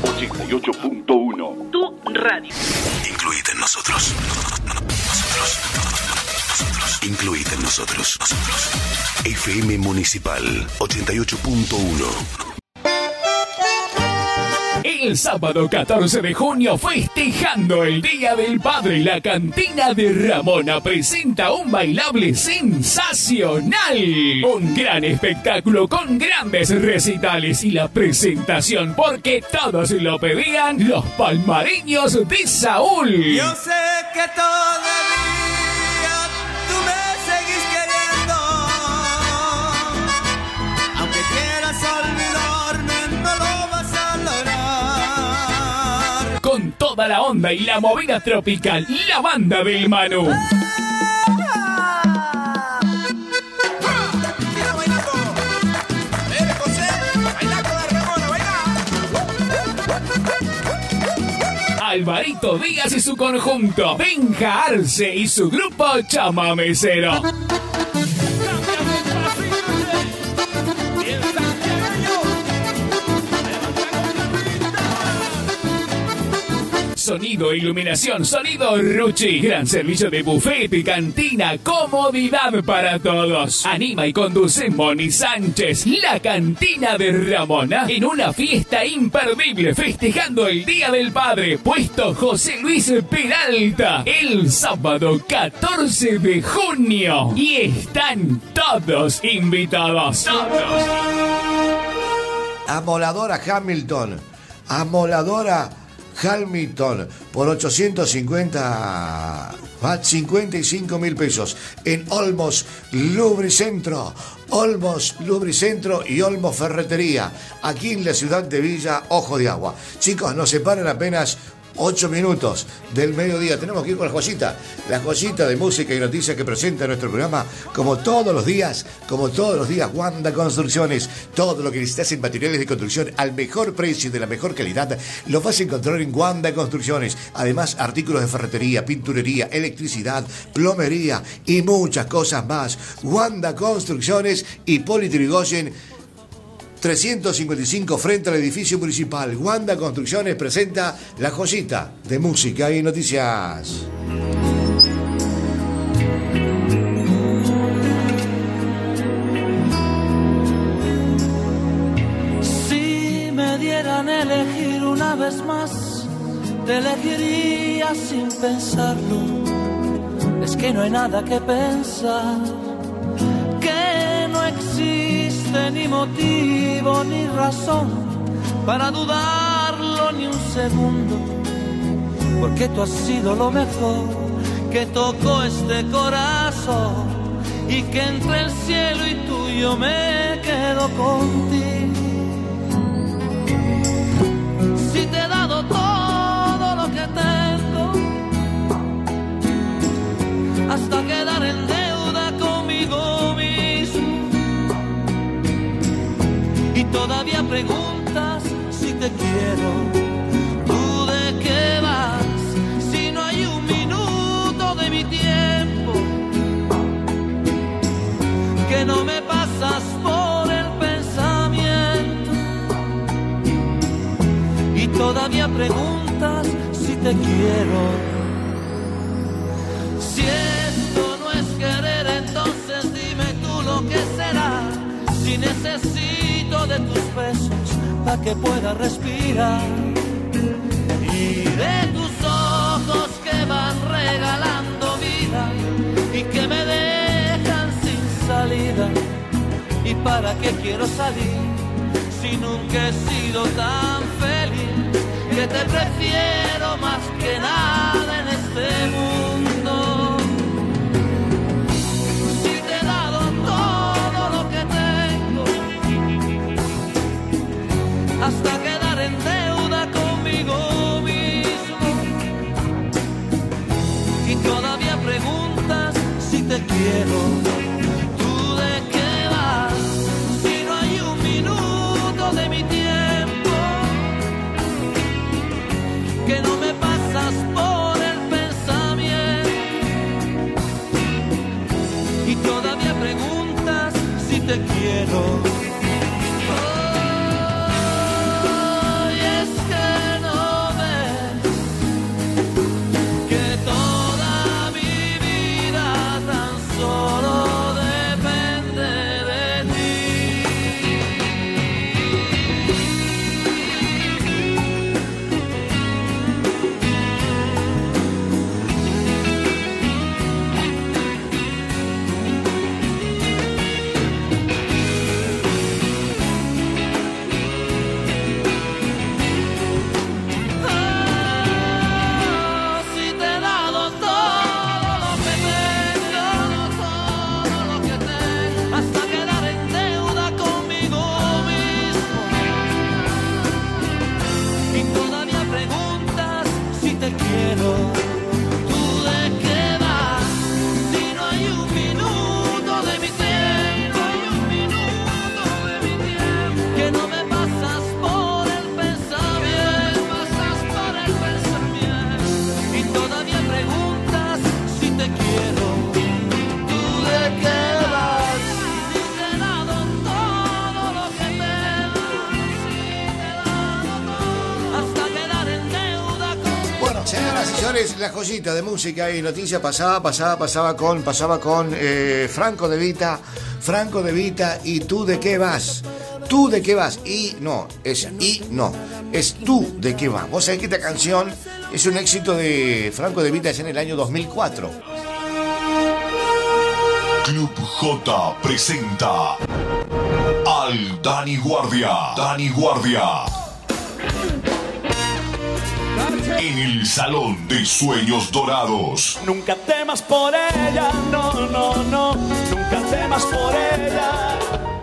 88.1. Tu radio. Incluite en nosotros. Incluite en nosotros. FM Municipal 88.1. El sábado 14 de junio, festejando el Día del Padre, la Cantina de Ramona presenta un bailable sensacional. Un gran espectáculo con grandes recitales y la presentación, porque todos lo pedían, los palmareños de Saúl. Yo sé que todavía tú me seguís queriendo, aunque quieras olvidarme, no lo vas a lograr. Con toda la onda y la movida tropical, la banda del Manu. Alvarito Díaz y su conjunto, Benja Arce y su grupo Chamamecero. Sonido e iluminación, sonido Ruchi. Gran servicio de buffet y cantina, comodidad para todos. Anima y conduce Moni Sánchez, la Cantina de Ramona, en una fiesta imperdible, festejando el Día del Padre. Puesto José Luis Peralta, el sábado 14 de junio. Y están todos invitados. Todos. Amoladora Hamilton. Amoladora Hamilton por 55.000 pesos en Olmos Lubricentro. Olmos Lubricentro y Olmos Ferretería, aquí en la ciudad de Villa Ojo de Agua. Chicos, nos separan apenas 8 minutos del mediodía. Tenemos que ir con la joyita de música y noticias que presenta nuestro programa, como todos los días, Wanda Construcciones. Todo lo que necesitas en materiales de construcción al mejor precio y de la mejor calidad lo vas a encontrar en Wanda Construcciones. Además, artículos de ferretería, pinturería, electricidad, plomería y muchas cosas más. Wanda Construcciones y Politrigoyen 355 frente al edificio municipal. Wanda Construcciones presenta la joyita de música y noticias. Si me dieran elegir una vez más, te elegiría sin pensarlo. Es que no hay nada que pensar, que no existe ni motivo ni razón para dudarlo ni un segundo, porque tú has sido lo mejor que tocó este corazón, y que entre el cielo y tú yo me quedo contigo. Si te he dado todo lo que tengo, hasta quedar en deuda conmigo mismo, y todavía preguntas si te quiero. ¿Tú de qué vas? Si no hay un minuto de mi tiempo que no me pasas por el pensamiento, y todavía preguntas si te quiero. Si esto no es querer, entonces dime tú lo que será. Si necesito de tus besos para que pueda respirar, y de tus ojos que van regalando vida y que me dejan sin salida. ¿Y para qué quiero salir si nunca he sido tan feliz? Que te prefiero más que nada en este mundo. Si te he dado todo lo que tengo, hasta quedar en deuda conmigo mismo, y todavía preguntas si te quiero. ¿Tú de qué vas? Si no hay un minuto de mi tiempo que no me pasas por el pensamiento, Señores, la joyita de música y noticia pasaba con Franco De Vita. Franco De Vita, ¿y tú de qué vas? ¿Tú de qué vas? Es tú de qué vas. Vos sabés que esta canción es un éxito de Franco De Vita ya en el año 2004. Club J presenta al Dani Guardia. Dani Guardia. En el Salón de Sueños Dorados. Nunca temas por ella, no, nunca temas por ella.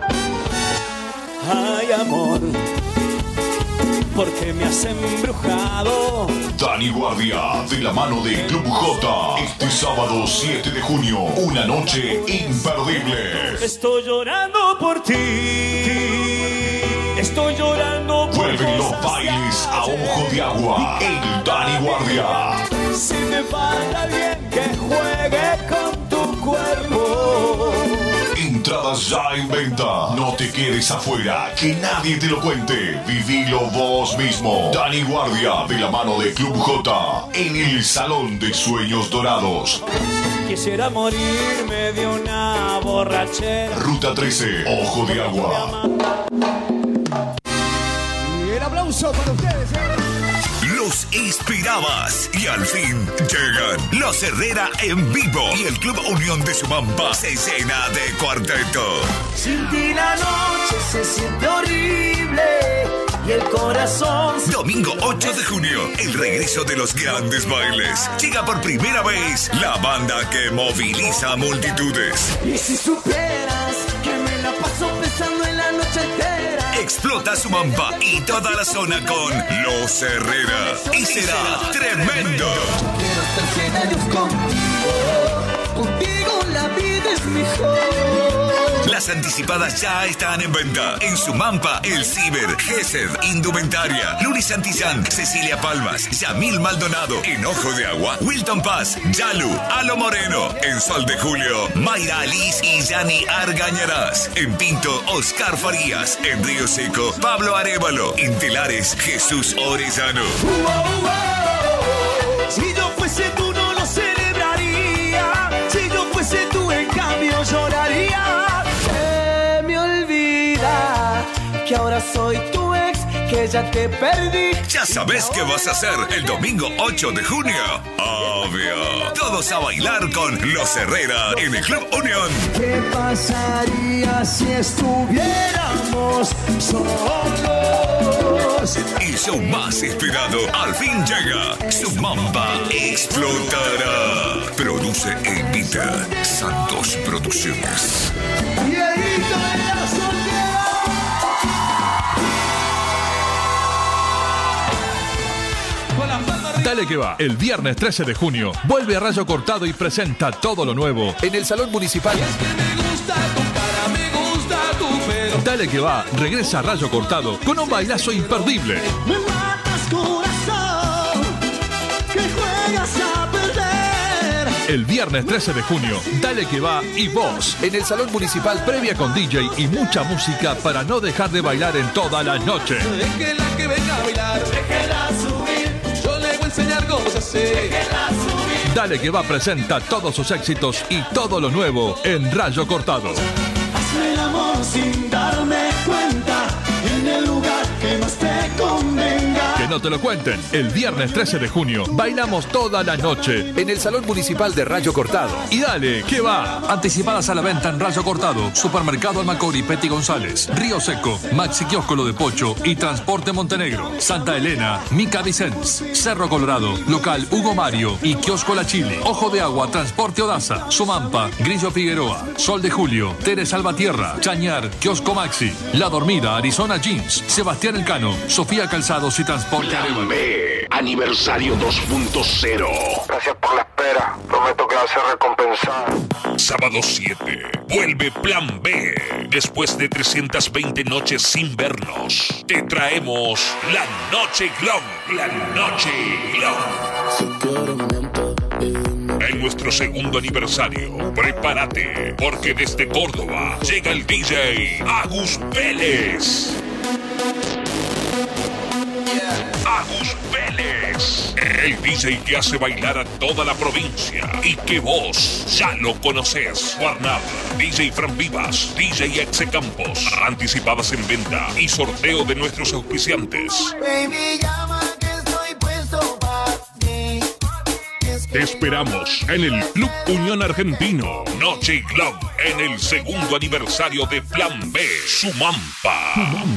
Ay, amor, porque me has embrujado. Dani Guardia, de la mano de Club J, este sábado 7 de junio, una noche imperdible. Estoy llorando por ti. Estoy llorando por Vuelven los bailes a ojo de agua. El Dani Guardia. Si me falta alguien que juegue con tu cuerpo. Entradas ya en venta. No te quedes afuera, que nadie te lo cuente. Vivilo vos mismo. Dani Guardia, de la mano de Club J, en el Salón de Sueños Dorados. Quisiera morirme de una borrachera. Ruta 13, Ojo de Agua. El aplauso para ustedes, Los esperabas y al fin llegan Los Herrera en vivo y el Club Unión de Sumampa se llena de cuarteto. Sin ti la noche se siente horrible y el corazón. Domingo 8 de junio, el regreso de los grandes bailes. Llega por primera vez la banda que moviliza a multitudes. Y si supieras que me la paso pensando en la noche entera. Explota Sumampa y toda la zona con Los Herrera. Y será tremendo. Quiero estar 100 años contigo. Contigo la vida es mejor. Las anticipadas ya están en venta. En Sumampa, El Ciber, Gesed, Indumentaria, Luis Santillán, Cecilia Palmas, Yamil Maldonado. En Ojo de Agua, Wilton Paz, Yalu, Alo Moreno. En Sol de Julio, Mayra Alice y Yani Argañarás. En Pinto, Oscar Farías. En Río Seco, Pablo Arévalo. En Telares, Jesús Orellano. Si yo fuese tú no lo celebraría. Si yo fuese tú en cambio lloraría. Se me olvida que ahora soy tu ex, que ya te perdí. Ya sabes qué vas a hacer el domingo 8 de junio. Obvio. Todos a bailar con Los Herrera en el Club Unión. ¿Qué pasaría si estuviéramos solos? Y su más esperado al fin llega. Sumampa explotará. Produce e invita Santos Producciones. Dieguito en la soledad. Dale que va. El viernes 13 de junio vuelve a Rayo Cortado y presenta todo lo nuevo en el Salón Municipal. Dale que va. Regresa a Rayo Cortado con un bailazo imperdible. Me matas corazón, que juegas a perder. El viernes 13 de junio, Dale que va y vos en el Salón Municipal, previa con DJ y mucha música para no dejar de bailar en toda la noche. Déjela que venga a bailar, déjela subir. Yo le voy a enseñar cómo se hace. Déjela subir. Dale que va presenta todos sus éxitos y todo lo nuevo en Rayo Cortado. Hazme el amor sin darme cuenta, en el lugar que más te convenga. Que no te lo cuenten. El viernes 13 de junio bailamos toda la noche en el Salón Municipal de Rayo Cortado. Y dale, ¿qué va? Anticipadas a la venta en Rayo Cortado, Supermercado Almacori, Petty González, Río Seco, Maxi Kiosco Lo de Pocho y Transporte Montenegro, Santa Elena, Mica Vicens, Cerro Colorado, Local Hugo Mario y Kiosco La Chile, Ojo de Agua, Transporte Odaza, Sumampa, Grillo Figueroa, Sol de Julio, Teres Salvatierra, Chañar, Kiosco Maxi, La Dormida, Arizona Jeans, Sebastián Elcano, Sofía Calzados y Transporte Plan B, aniversario 2.0. Gracias por la espera. Prometo que va a ser recompensado. Sábado 7. Vuelve Plan B. Después de 320 noches sin vernos, te traemos la Noche Glom. La Noche Glom. En nuestro segundo aniversario, prepárate, porque desde Córdoba llega el DJ Agus Vélez. Agus Vélez El DJ que hace bailar a toda la provincia y que vos ya lo conocés. Warnab, DJ Fran Vivas, DJ Exe Campos. Anticipadas en venta y sorteo de nuestros auspiciantes. Baby, llama que estoy puesto para ti. Te esperamos en el Club Unión Argentino. Noche Club en el segundo aniversario de Plan B, Sumampa.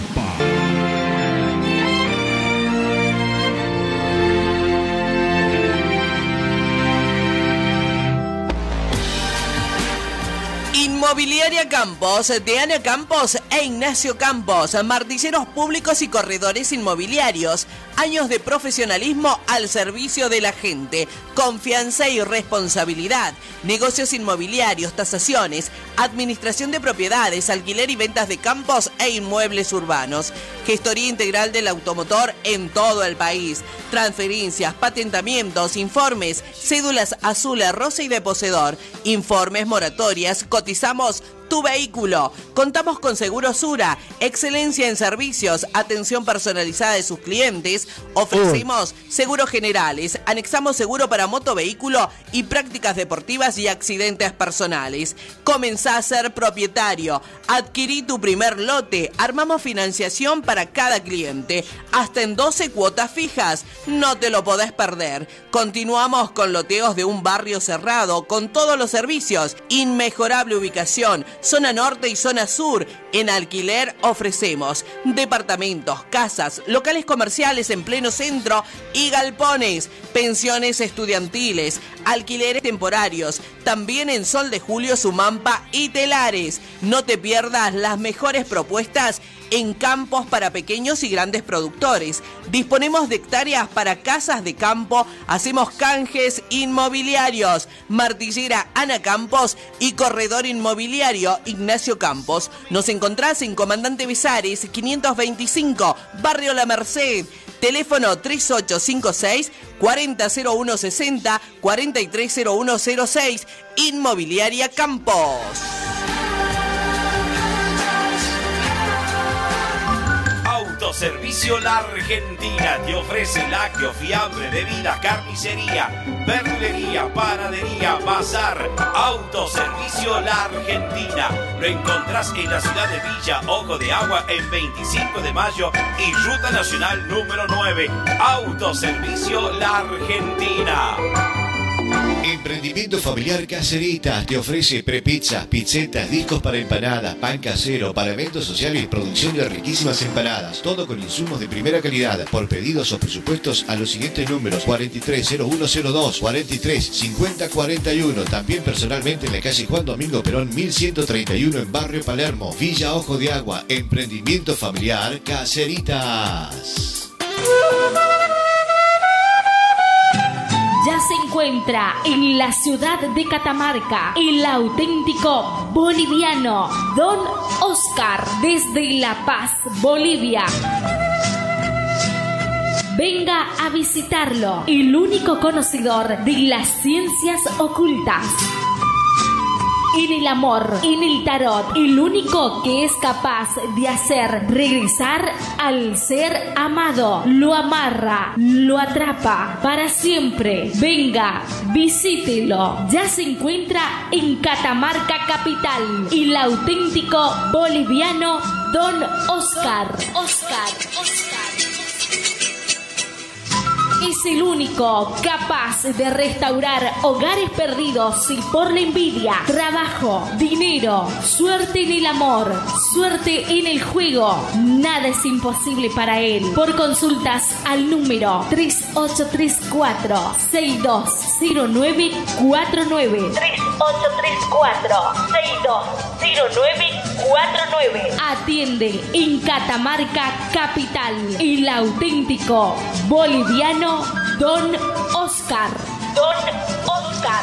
Inmobiliaria Campos, de Ana Campos e Ignacio Campos, martilleros públicos y corredores inmobiliarios. Años de profesionalismo al servicio de la gente, confianza y responsabilidad. Negocios inmobiliarios, tasaciones, administración de propiedades, alquiler y ventas de campos e inmuebles urbanos. Gestoría integral del automotor en todo el país. Transferencias, patentamientos, informes, cédulas azul, rosa y de poseedor. Informes, moratorias, cotizamos tu vehículo. Contamos con Seguro Sura, excelencia en servicios, atención personalizada de sus clientes. Ofrecemos seguros generales, anexamos seguro para moto, vehículo y prácticas deportivas y accidentes personales. Comenzá a ser propietario, adquirí tu primer lote, armamos financiación para cada cliente, hasta en 12 cuotas fijas. No te lo podés perder. Continuamos con loteos de un barrio cerrado, con todos los servicios, inmejorable ubicación, zona norte y zona sur. En alquiler ofrecemos departamentos, casas, locales comerciales en pleno centro y galpones, pensiones estudiantiles, alquileres temporarios, también en Sol de Julio, Sumampa y Telares. No te pierdas las mejores propuestas en campos para pequeños y grandes productores. Disponemos de hectáreas para casas de campo, hacemos canjes inmobiliarios. Martillera Ana Campos y corredor inmobiliario Ignacio Campos. Nos encontrás en Comandante Besares 525, Barrio La Merced. Teléfono 3856 400160 430106. Inmobiliaria Campos. Autoservicio La Argentina te ofrece lácteo, fiambre, bebidas, carnicería, verdulería, panadería, bazar. Autoservicio La Argentina. Lo encontrás en la ciudad de Villa Ojo de Agua en 25 de mayo y Ruta Nacional número 9. Autoservicio La Argentina. Emprendimiento familiar Caseritas te ofrece prepizzas, pizzetas, discos para empanadas, pan casero, para eventos sociales y producción de riquísimas empanadas. Todo con insumos de primera calidad. Por pedidos o presupuestos a los siguientes números: 430102, 435041. También personalmente en la calle Juan Domingo Perón 1131 en Barrio Palermo, Villa Ojo de Agua. Emprendimiento familiar Caseritas. Ya se encuentra en la ciudad de Catamarca el auténtico boliviano Don Oscar desde La Paz, Bolivia. Venga a visitarlo, el único conocedor de las ciencias ocultas. En el amor, en el tarot, el único que es capaz de hacer regresar al ser amado. Lo amarra, lo atrapa para siempre. Venga, visítelo. Ya se encuentra en Catamarca capital. El auténtico boliviano Don Oscar. Oscar. Es el único capaz de restaurar hogares perdidos y por la envidia, trabajo, dinero, suerte en el amor, suerte en el juego. Nada es imposible para él. Por consultas al número 3834-620949. 3834-620949. Atiende en Catamarca capital el auténtico boliviano Don Oscar. Don Oscar.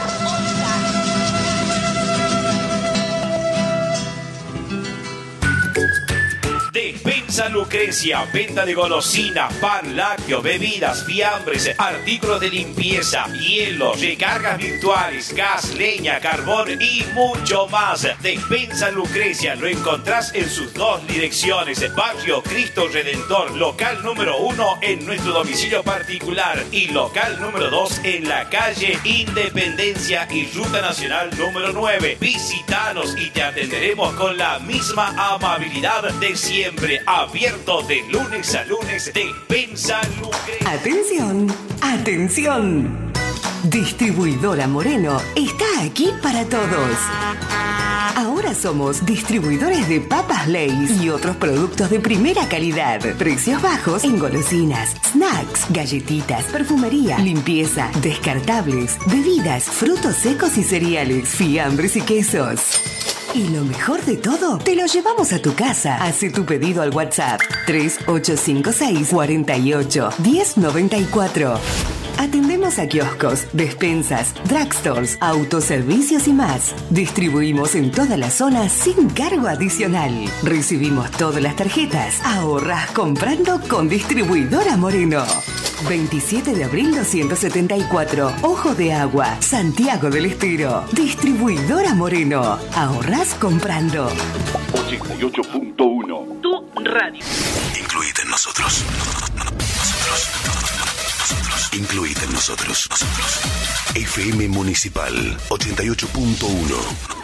Despensa Despensa Lucrecia, venta de golosinas, pan, lácteo, bebidas, fiambres, artículos de limpieza, hielo, recargas virtuales, gas, leña, carbón y mucho más. Despensa Lucrecia lo encontrás en sus dos direcciones: Barrio Cristo Redentor, local número 1 en nuestro domicilio particular y local número 2 en la calle Independencia y Ruta Nacional número 9. Visítanos y te atenderemos con la misma amabilidad de siempre. Abierto de lunes a lunes. Despensa Lucrecia. Atención, atención. Distribuidora Moreno está aquí para todos. Ahora somos distribuidores de papas Lay's y otros productos de primera calidad. Precios bajos en golosinas, snacks, galletitas, perfumería, limpieza, descartables, bebidas, frutos secos y cereales, fiambres y quesos. Y lo mejor de todo, te lo llevamos a tu casa. Hace tu pedido al WhatsApp 3856 48 1094. Atendemos a kioscos, despensas, drugstores, autoservicios y más. Distribuimos en toda la zona sin cargo adicional. Recibimos todas las tarjetas. Ahorras comprando con Distribuidora Moreno. 27 de abril 274. Ojo de Agua, Santiago del Estero. Distribuidora Moreno. Ahorras comprando. 88.1. Tu radio. Incluite en nosotros. Incluite en nosotros. FM Municipal 88.1.